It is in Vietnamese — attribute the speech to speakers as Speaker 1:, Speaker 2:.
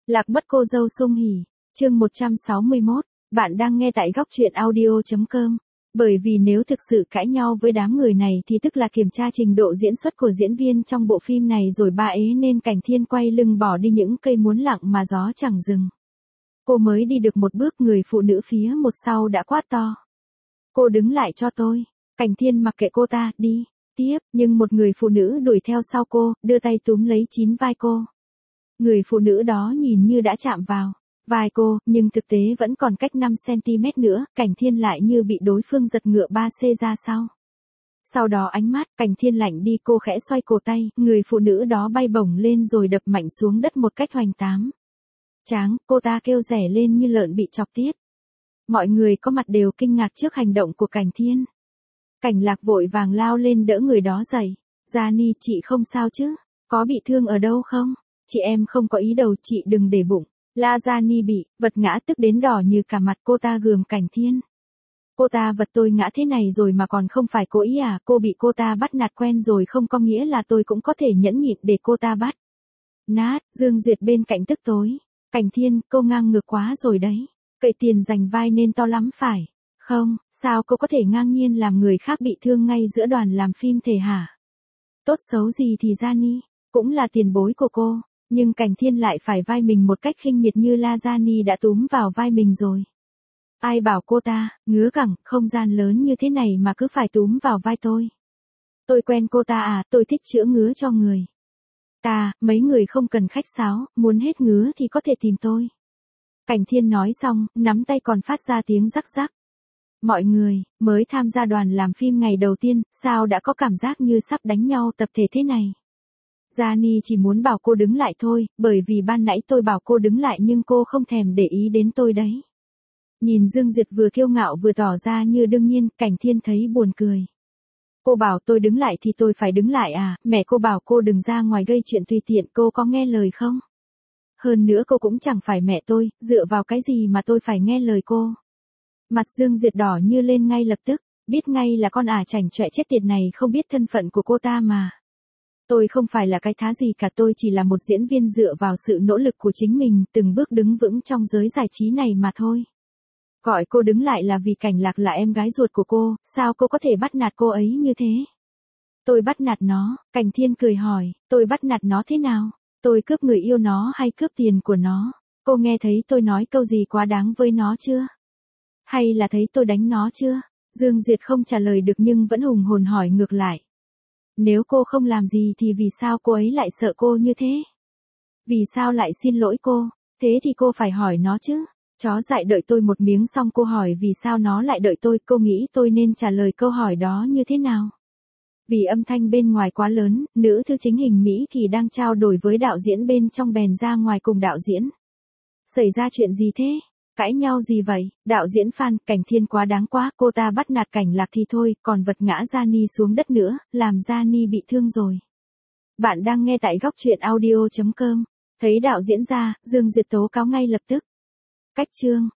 Speaker 1: Lạc mất cô dâu sung hỉ. Chương 161, bạn đang nghe tại góc truyện audio.com. Bởi vì nếu thực sự cãi nhau với đám người này thì tức là kiểm tra trình độ diễn xuất của diễn viên trong bộ phim này rồi ba ế nên Cảnh Thiên quay lưng bỏ đi những cây muốn lặng mà gió chẳng dừng. Cô mới đi được một bước, người phụ nữ phía một sau đã quát to. Cô đứng lại cho tôi. Cảnh Thiên mặc kệ cô ta, đi tiếp, nhưng một người phụ nữ đuổi theo sau cô, đưa tay túm lấy chín vai cô. Người phụ nữ đó nhìn như đã chạm vào vai cô, nhưng thực tế vẫn còn cách 5cm nữa, Cảnh Thiên lại như bị đối phương giật ngựa 3C ra sau. Sau đó ánh mắt Cảnh Thiên lạnh đi, cô khẽ xoay cổ tay, người phụ nữ đó bay bổng lên rồi đập mạnh xuống đất một cách hoành tám. Tráng, cô ta kêu rẻ lên như lợn bị chọc tiết. Mọi người có mặt đều kinh ngạc trước hành động của Cảnh Thiên. Cảnh Lạc vội vàng lao lên đỡ người đó dậy. Gianni, chị không sao chứ? Có bị thương ở đâu không? Chị em không có ý đâu, chị đừng để bụng. La Gianni bị vật ngã tức đến đỏ như cả mặt, cô ta gườm Cảnh Thiên. Cô ta vật tôi ngã thế này rồi mà còn không phải cố ý à? Cô bị cô ta bắt nạt quen rồi không có nghĩa là tôi cũng có thể nhẫn nhịn để cô ta bắt nát. Dương Duyệt bên cạnh tức tối. Cảnh Thiên, cô ngang ngược quá rồi đấy. Cậy tiền giành vai nên to lắm phải không? Sao cô có thể ngang nhiên làm người khác bị thương ngay giữa đoàn làm phim thể hả? Tốt xấu gì thì Gianni cũng là tiền bối của cô, nhưng Cảnh Thiên lại phải vai mình một cách khinh miệt như La Gianni đã túm vào vai mình rồi. Ai bảo cô ta ngứa cẳng, không gian lớn như thế này mà cứ phải túm vào vai tôi. Tôi quen cô ta à, tôi thích chữa ngứa cho người ta, mấy người không cần khách sáo, muốn hết ngứa thì có thể tìm tôi. Cảnh Thiên nói xong, nắm tay còn phát ra tiếng rắc rắc. Mọi người, mới tham gia đoàn làm phim ngày đầu tiên, sao đã có cảm giác như sắp đánh nhau tập thể thế này? Gianni chỉ muốn bảo cô đứng lại thôi, bởi vì ban nãy tôi bảo cô đứng lại nhưng cô không thèm để ý đến tôi đấy. Nhìn Dương Duyệt vừa kiêu ngạo vừa tỏ ra như đương nhiên, Cảnh Thiên thấy buồn cười. Cô bảo tôi đứng lại thì tôi phải đứng lại à? Mẹ cô bảo cô đừng ra ngoài gây chuyện tùy tiện, cô có nghe lời không? Hơn nữa cô cũng chẳng phải mẹ tôi, dựa vào cái gì mà tôi phải nghe lời cô? Mặt Dương Duyệt đỏ như lên ngay lập tức, biết ngay là con ả chảnh chọe chết tiệt này không biết thân phận của cô ta mà. Tôi không phải là cái thá gì cả, tôi chỉ là một diễn viên dựa vào sự nỗ lực của chính mình, từng bước đứng vững trong giới giải trí này mà thôi. Gọi cô đứng lại là vì Cảnh Lạc là em gái ruột của cô, sao cô có thể bắt nạt cô ấy như thế? Tôi bắt nạt nó, Cảnh Thiên cười hỏi, tôi bắt nạt nó thế nào? Tôi cướp người yêu nó hay cướp tiền của nó? Cô nghe thấy tôi nói câu gì quá đáng với nó chưa? Hay là thấy tôi đánh nó chưa? Dương Duyệt không trả lời được nhưng vẫn hùng hồn hỏi ngược lại. Nếu cô không làm gì thì vì sao cô ấy lại sợ cô như thế? Vì sao lại xin lỗi cô? Thế thì cô phải hỏi nó chứ. Chó dại đợi tôi một miếng xong cô hỏi vì sao nó lại đợi tôi, cô nghĩ tôi nên trả lời câu hỏi đó như thế nào? Vì âm thanh bên ngoài quá lớn, nữ thư chính hình Mỹ Kỳ đang trao đổi với đạo diễn bên trong bèn ra ngoài cùng đạo diễn. Xảy ra chuyện gì thế? Cãi nhau gì vậy? Đạo diễn Phan, Cảnh Thiên quá đáng quá, cô ta bắt nạt Cảnh Lạc thì thôi, còn vật ngã Gianni xuống đất nữa, làm Gianni bị thương rồi. Bạn đang nghe tại góc truyện audio.com. Thấy đạo diễn ra, Dương Duyệt tố cáo ngay lập tức. Cách chương